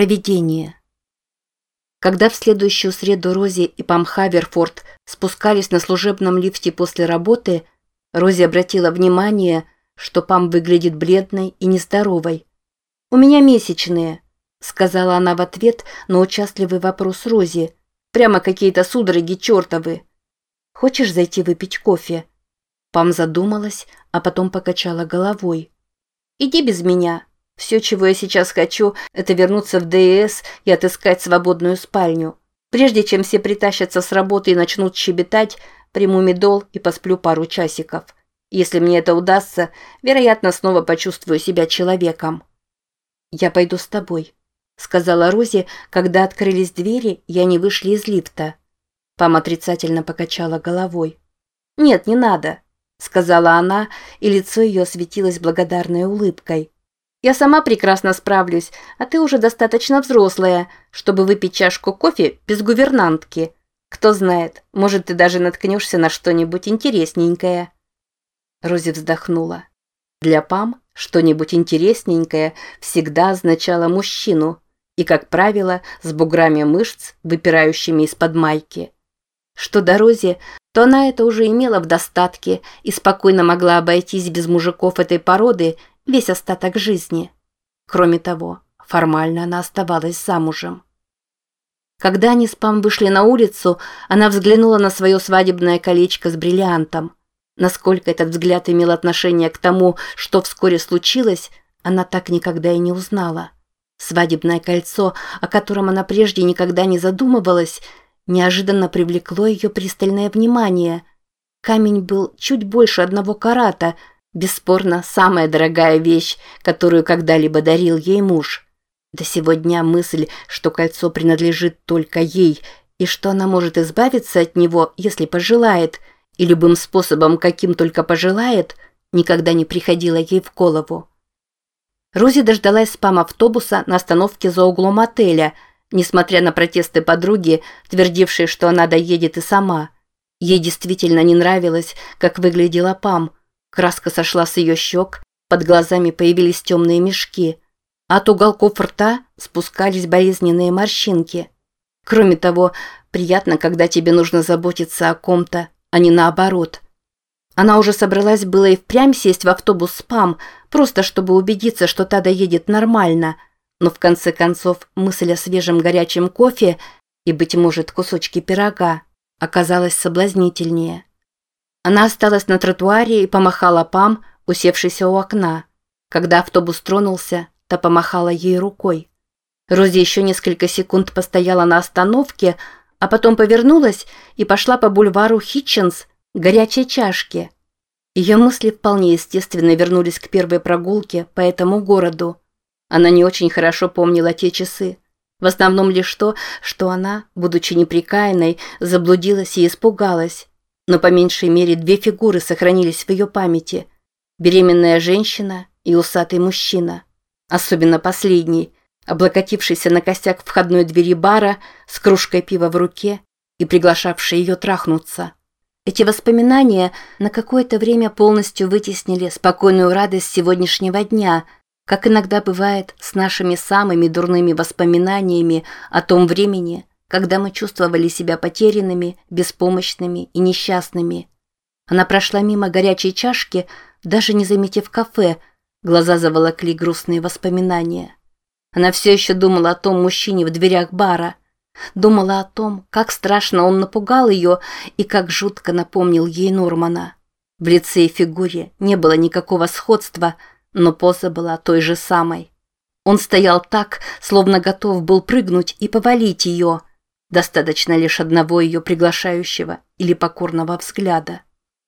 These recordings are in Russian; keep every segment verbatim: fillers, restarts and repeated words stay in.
Провидение. Когда в следующую среду Рози и Пам Хаверфорд спускались на служебном лифте после работы, Рози обратила внимание, что Пам выглядит бледной и нездоровой. «У меня месячные», — сказала она в ответ на участливый вопрос Рози. «Прямо какие-то судороги чертовы. Хочешь зайти выпить кофе?» Пам задумалась, а потом покачала головой. «Иди без меня. Все, чего я сейчас хочу, это вернуться в ДС и отыскать свободную спальню. Прежде чем все притащатся с работы и начнут щебетать, приму медол и посплю пару часиков. Если мне это удастся, вероятно, снова почувствую себя человеком». «Я пойду с тобой», — сказала Рози, когда открылись двери, и они вышли из лифта. Пам отрицательно покачала головой. «Нет, не надо», — сказала она, и лицо ее осветилось благодарной улыбкой. «Я сама прекрасно справлюсь, а ты уже достаточно взрослая, чтобы выпить чашку кофе без гувернантки. Кто знает, может, ты даже наткнешься на что-нибудь интересненькое». Рози вздохнула. Для Пам что-нибудь интересненькое всегда означало мужчину и, как правило, с буграми мышц, выпирающими из-под майки. Что до Рози, то она это уже имела в достатке и спокойно могла обойтись без мужиков этой породы весь остаток жизни. Кроме того, формально она оставалась замужем. Когда они с Пам вышли на улицу, она взглянула на свое свадебное колечко с бриллиантом. Насколько этот взгляд имел отношение к тому, что вскоре случилось, она так никогда и не узнала. Свадебное кольцо, о котором она прежде никогда не задумывалась, неожиданно привлекло ее пристальное внимание. Камень был чуть больше одного карата, бесспорно, самая дорогая вещь, которую когда-либо дарил ей муж. До сего дня мысль, что кольцо принадлежит только ей, и что она может избавиться от него, если пожелает, и любым способом, каким только пожелает, никогда не приходила ей в голову. Рози дождалась с Пам автобуса на остановке за углом отеля, несмотря на протесты подруги, твердившей, что она доедет и сама. Ей действительно не нравилось, как выглядела Пам. Краска сошла с ее щек, под глазами появились темные мешки. От уголков рта спускались болезненные морщинки. Кроме того, приятно, когда тебе нужно заботиться о ком-то, а не наоборот. Она уже собралась было и впрямь сесть в автобус с Пам, просто чтобы убедиться, что та доедет нормально, но в конце концов мысль о свежем горячем кофе и, быть может, кусочке пирога оказалась соблазнительнее. Она осталась на тротуаре и помахала Пам, усевшейся у окна. Когда автобус тронулся, та помахала ей рукой. Рози еще несколько секунд постояла на остановке, а потом повернулась и пошла по бульвару Хитчинс к горячей чашке. Ее мысли вполне естественно вернулись к первой прогулке по этому городу. Она не очень хорошо помнила те часы. В основном лишь то, что она, будучи неприкаянной, заблудилась и испугалась. Но по меньшей мере две фигуры сохранились в ее памяти. Беременная женщина и усатый мужчина. Особенно последний, облокотившийся на косяк входной двери бара с кружкой пива в руке и приглашавший ее трахнуться. Эти воспоминания на какое-то время полностью вытеснили спокойную радость сегодняшнего дня, как иногда бывает с нашими самыми дурными воспоминаниями о том времени, когда мы чувствовали себя потерянными, беспомощными и несчастными. Она прошла мимо горячей чашки, даже не заметив кафе, глаза заволокли грустные воспоминания. Она все еще думала о том мужчине в дверях бара, думала о том, как страшно он напугал ее и как жутко напомнил ей Нормана. В лице и фигуре не было никакого сходства, но поза была той же самой. Он стоял так, словно готов был прыгнуть и повалить ее. Достаточно лишь одного ее приглашающего или покорного взгляда.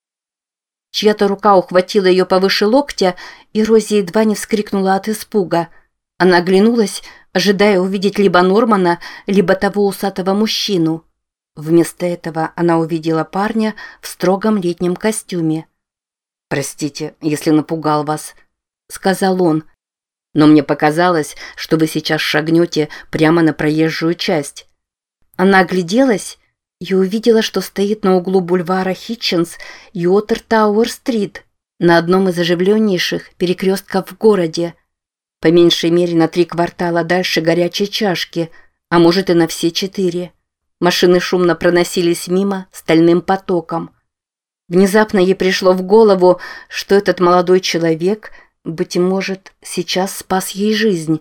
Чья-то рука ухватила ее повыше локтя, и Рози едва не вскрикнула от испуга. Она оглянулась, ожидая увидеть либо Нормана, либо того усатого мужчину. Вместо этого она увидела парня в строгом летнем костюме. «Простите, если напугал вас», — сказал он, — «но мне показалось, что вы сейчас шагнете прямо на проезжую часть». Она огляделась и увидела, что стоит на углу бульвара Хитчинс и Уотер-Тауэр-стрит, на одном из оживленнейших перекрестков в городе. По меньшей мере на три квартала дальше горячей чашки, а может и на все четыре. Машины шумно проносились мимо стальным потоком. Внезапно ей пришло в голову, что этот молодой человек, быть может, сейчас спас ей жизнь.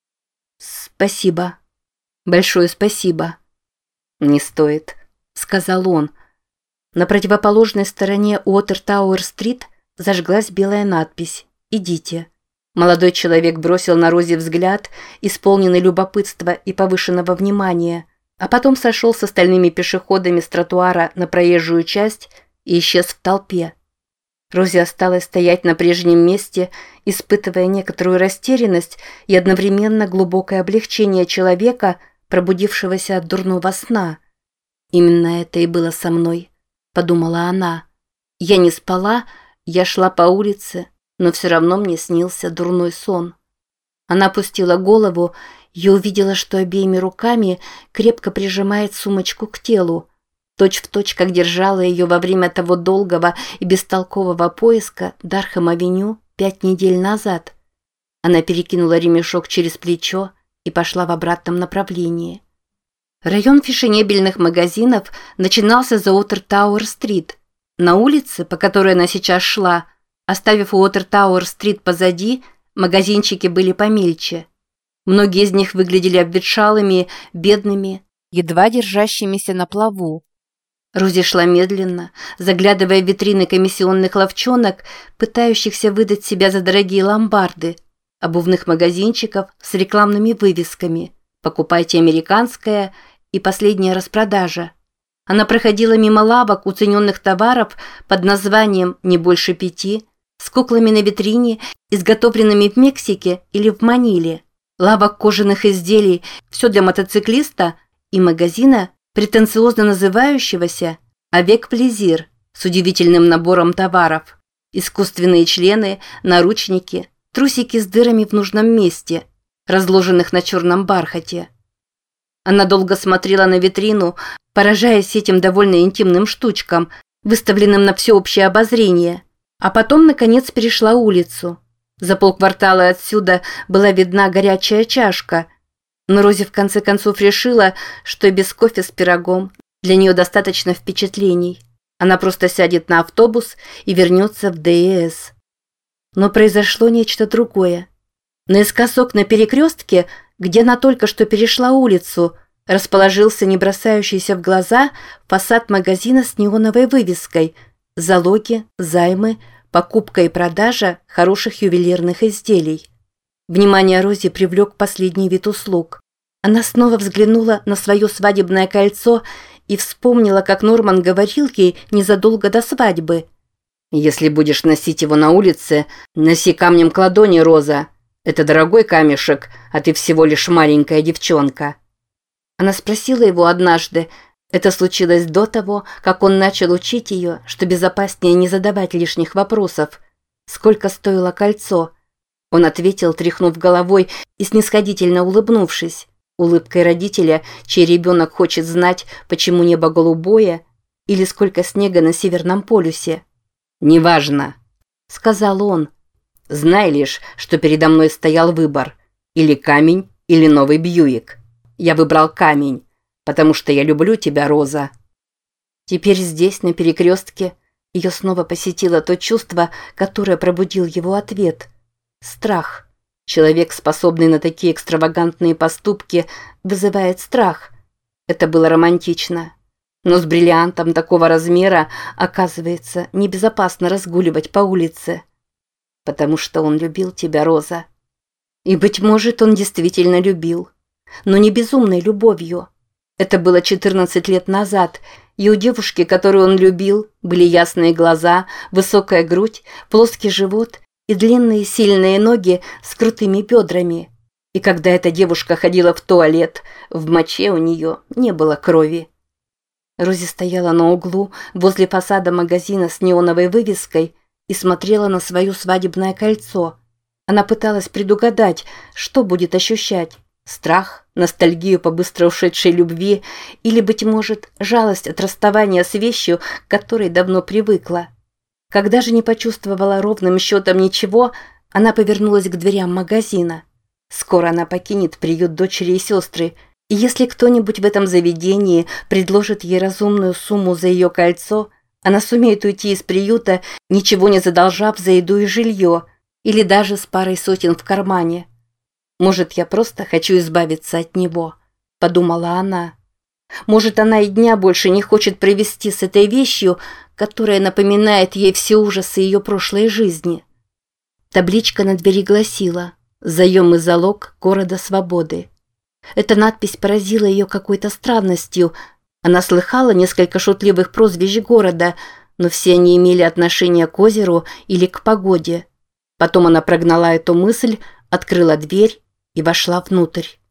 «Спасибо. Большое спасибо». «Не стоит», — сказал он. На противоположной стороне Уотер-Тауэр-стрит зажглась белая надпись «Идите». Молодой человек бросил на Рози взгляд, исполненный любопытства и повышенного внимания, а потом сошел с остальными пешеходами с тротуара на проезжую часть и исчез в толпе. Рози осталась стоять на прежнем месте, испытывая некоторую растерянность и одновременно глубокое облегчение человека, пробудившегося от дурного сна. «Именно это и было со мной», — подумала она. «Я не спала, я шла по улице, но все равно мне снился дурной сон». Она опустила голову и увидела, что обеими руками крепко прижимает сумочку к телу, точь-в-точь, как держала ее во время того долгого и бестолкового поиска Дархэм-авеню пять недель назад. Она перекинула ремешок через плечо и пошла в обратном направлении. Район фешенебельных магазинов начинался за Уотер-Тауэр-стрит. На улице, по которой она сейчас шла, оставив Уотер-Тауэр-стрит позади, магазинчики были помельче. Многие из них выглядели обветшалыми, бедными, едва держащимися на плаву. Рози шла медленно, заглядывая в витрины комиссионных лавчонок, пытающихся выдать себя за дорогие ломбарды, обувных магазинчиков с рекламными вывесками «Покупайте американское» и «Последняя распродажа». Она проходила мимо лавок уцененных товаров под названием «Не больше пяти», с куклами на витрине, изготовленными в Мексике или в Маниле, лавок кожаных изделий «Все для мотоциклиста» и магазина, претенциозно называющегося «Avec Plaisir» с удивительным набором товаров. Искусственные члены, наручники, трусики с дырами в нужном месте, разложенных на черном бархате. Она долго смотрела на витрину, поражаясь этим довольно интимным штучкам, выставленным на всеобщее обозрение, а потом, наконец, перешла улицу. За полквартала отсюда была видна горячая чашка, но Рози в конце концов решила, что и без кофе с пирогом для нее достаточно впечатлений. Она просто сядет на автобус и вернется в ДЭС. Но произошло нечто другое. Наискосок на перекрестке, где она только что перешла улицу, расположился не бросающийся в глаза фасад магазина с неоновой вывеской «Залоги, займы, покупка и продажа хороших ювелирных изделий». Внимание Рози привлек последний вид услуг. Она снова взглянула на свое свадебное кольцо и вспомнила, как Норман говорил ей незадолго до свадьбы. «Если будешь носить его на улице, носи камнем к ладони, Роза. Это дорогой камешек, а ты всего лишь маленькая девчонка». Она спросила его однажды, это случилось до того, как он начал учить ее, что безопаснее не задавать лишних вопросов, сколько стоило кольцо. Он ответил, тряхнув головой и снисходительно улыбнувшись, улыбкой родителя, чей ребенок хочет знать, почему небо голубое или сколько снега на Северном полюсе. «Неважно», — сказал он. «Знай лишь, что передо мной стоял выбор. Или камень, или новый Бьюик. Я выбрал камень, потому что я люблю тебя, Роза». Теперь здесь, на перекрестке, ее снова посетило то чувство, которое пробудил его ответ. Страх. Человек, способный на такие экстравагантные поступки, вызывает страх. Это было романтично. Но с бриллиантом такого размера, оказывается, небезопасно разгуливать по улице. Потому что он любил тебя, Роза. И, быть может, он действительно любил. Но не безумной любовью. Это было четырнадцать лет назад, и у девушки, которую он любил, были ясные глаза, высокая грудь, плоский живот и длинные сильные ноги с крутыми бедрами. И когда эта девушка ходила в туалет, в моче у нее не было крови. Рози стояла на углу возле фасада магазина с неоновой вывеской и смотрела на свое свадебное кольцо. Она пыталась предугадать, что будет ощущать. Страх, ностальгию по быстро ушедшей любви или, быть может, жалость от расставания с вещью, к которой давно привыкла. Когда же не почувствовала ровным счетом ничего, Она повернулась к дверям магазина. Скоро она покинет приют дочери и сестры, и если кто-нибудь в этом заведении предложит ей разумную сумму за ее кольцо, она сумеет уйти из приюта, ничего не задолжав за еду и жилье, или даже с парой сотен в кармане. «Может, я просто хочу избавиться от него», – подумала она. Может, она и дня больше не хочет провести с этой вещью, которая напоминает ей все ужасы ее прошлой жизни. Табличка на двери гласила «Заем и залог города Свободы». Эта надпись поразила ее какой-то странностью. Она слыхала несколько шутливых прозвищ города, но все они имели отношение к озеру или к погоде. Потом она прогнала эту мысль, открыла дверь и вошла внутрь.